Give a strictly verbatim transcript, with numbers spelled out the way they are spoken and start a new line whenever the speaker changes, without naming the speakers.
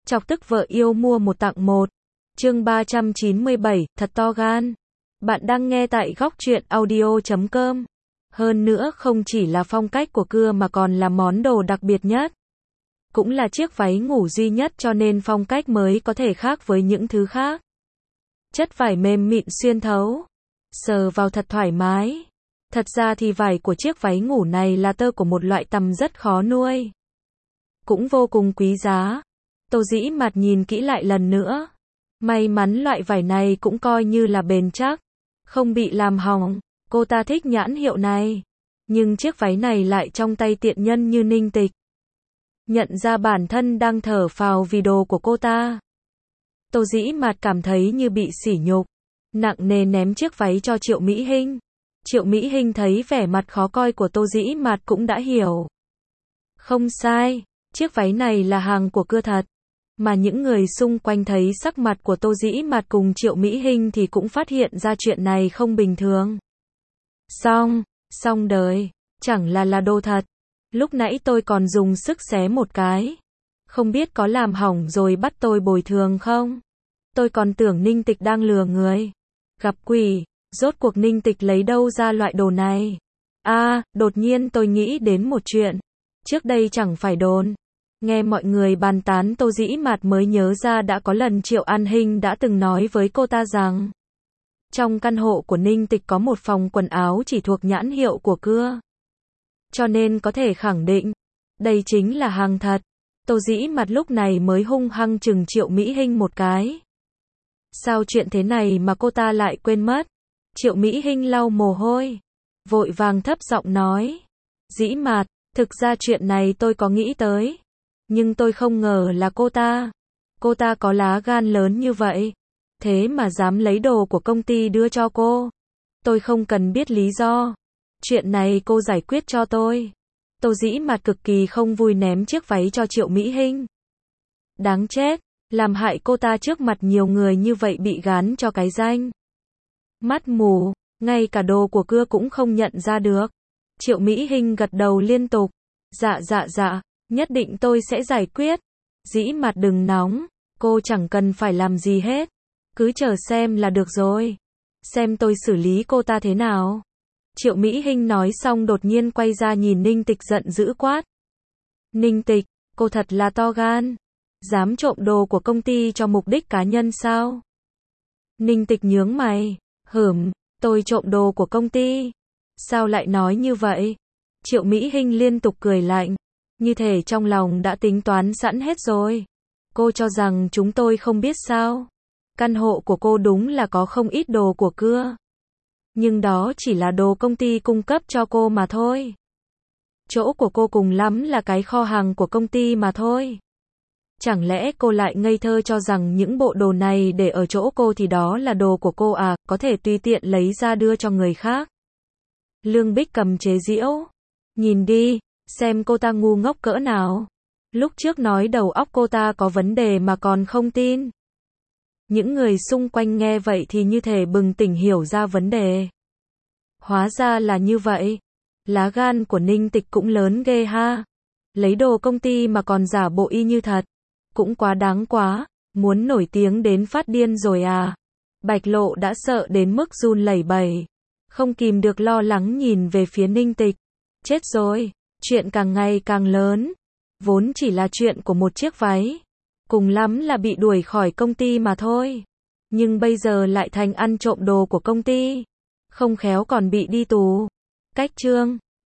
Chọc tức vợ yêu mua một tặng một. Chương ba trăm chín mươi bảy, thật to gan. Bạn đang nghe tại góc truyện audio chấm com. Hơn nữa không chỉ là phong cách của cưa mà còn là món đồ đặc biệt nhất. Cũng là chiếc váy ngủ duy nhất cho nên phong cách mới có thể khác với những thứ khác. Chất vải mềm mịn xuyên thấu. Sờ vào thật thoải mái. Thật ra thì vải của chiếc váy ngủ này là tơ của một loại tằm rất khó nuôi. Cũng vô cùng quý giá. Tô Dĩ Mạt nhìn kỹ lại lần nữa. May mắn loại vải này cũng coi như là bền chắc. Không bị làm hỏng. Cô ta thích nhãn hiệu này. Nhưng chiếc váy này lại trong tay tiện nhân như Ninh Tịch. Nhận ra bản thân đang thở phào vì đồ của cô ta. Tô Dĩ Mạt cảm thấy như bị sỉ nhục. Nặng nề ném chiếc váy cho Triệu Mỹ Hinh. Triệu Mỹ Hinh thấy vẻ mặt khó coi của Tô Dĩ Mạt cũng đã hiểu. Không sai, chiếc váy này là hàng của cưa thật. Mà những người xung quanh thấy sắc mặt của Tô Dĩ Mạt cùng Triệu Mỹ Hinh thì cũng phát hiện ra chuyện này không bình thường. Xong, xong đời, chẳng là là đồ thật. Lúc nãy tôi còn dùng sức xé một cái. Không biết có làm hỏng rồi bắt tôi bồi thường không? Tôi còn tưởng Ninh Tịch đang lừa người. Gặp quỷ, rốt cuộc Ninh Tịch lấy đâu ra loại đồ này? À, đột nhiên tôi nghĩ đến một chuyện. Trước đây chẳng phải đồn. Nghe mọi người bàn tán Tô Dĩ Mạt mới nhớ ra đã có lần Triệu An Hinh đã từng nói với cô ta rằng trong căn hộ của Ninh Tịch có một phòng quần áo chỉ thuộc nhãn hiệu của cưa. Cho nên có thể khẳng định, đây chính là hàng thật. Tô Dĩ Mạt lúc này mới hung hăng chừng Triệu Mỹ Hinh một cái. Sao chuyện thế này mà cô ta lại quên mất? Triệu Mỹ Hinh lau mồ hôi, vội vàng thấp giọng nói. Dĩ Mạt, thực ra chuyện này tôi có nghĩ tới. Nhưng tôi không ngờ là cô ta. Cô ta có lá gan lớn như vậy. Thế mà dám lấy đồ của công ty đưa cho cô. Tôi không cần biết lý do. Chuyện này cô giải quyết cho tôi. Tô Dĩ Mạt cực kỳ không vui ném chiếc váy cho Triệu Mỹ Hinh. Đáng chết, làm hại cô ta trước mặt nhiều người như vậy bị gán cho cái danh. Mắt mù, ngay cả đồ của cưa cũng không nhận ra được. Triệu Mỹ Hinh gật đầu liên tục. Dạ dạ dạ, nhất định tôi sẽ giải quyết. Dĩ Mạt đừng nóng, cô chẳng cần phải làm gì hết. Cứ chờ xem là được rồi. Xem tôi xử lý cô ta thế nào. Triệu Mỹ Hinh nói xong đột nhiên quay ra nhìn Ninh Tịch giận dữ quát. Ninh Tịch, cô thật là to gan. Dám trộm đồ của công ty cho mục đích cá nhân sao? Ninh Tịch nhướng mày. Hửm, tôi trộm đồ của công ty. Sao lại nói như vậy? Triệu Mỹ Hinh liên tục cười lạnh. Như thể trong lòng đã tính toán sẵn hết rồi. Cô cho rằng chúng tôi không biết sao? Căn hộ của cô đúng là có không ít đồ của cưa. Nhưng đó chỉ là đồ công ty cung cấp cho cô mà thôi. Chỗ của cô cùng lắm là cái kho hàng của công ty mà thôi. Chẳng lẽ cô lại ngây thơ cho rằng những bộ đồ này để ở chỗ cô thì đó là đồ của cô à, có thể tùy tiện lấy ra đưa cho người khác. Lương Bích cầm chế giễu. Nhìn đi, xem cô ta ngu ngốc cỡ nào. Lúc trước nói đầu óc cô ta có vấn đề mà còn không tin. Những người xung quanh nghe vậy thì như thể bừng tỉnh hiểu ra vấn đề. Hóa ra là như vậy. Lá gan của Ninh Tịch cũng lớn ghê ha. Lấy đồ công ty mà còn giả bộ y như thật. Cũng quá đáng quá. Muốn nổi tiếng đến phát điên rồi à. Bạch Lộ đã sợ đến mức run lẩy bẩy. Không kìm được lo lắng nhìn về phía Ninh Tịch. Chết rồi. Chuyện càng ngày càng lớn. Vốn chỉ là chuyện của một chiếc váy. Cùng lắm là bị đuổi khỏi công ty mà thôi. Nhưng bây giờ lại thành ăn trộm đồ của công ty. Không khéo còn bị đi tù. Cách chương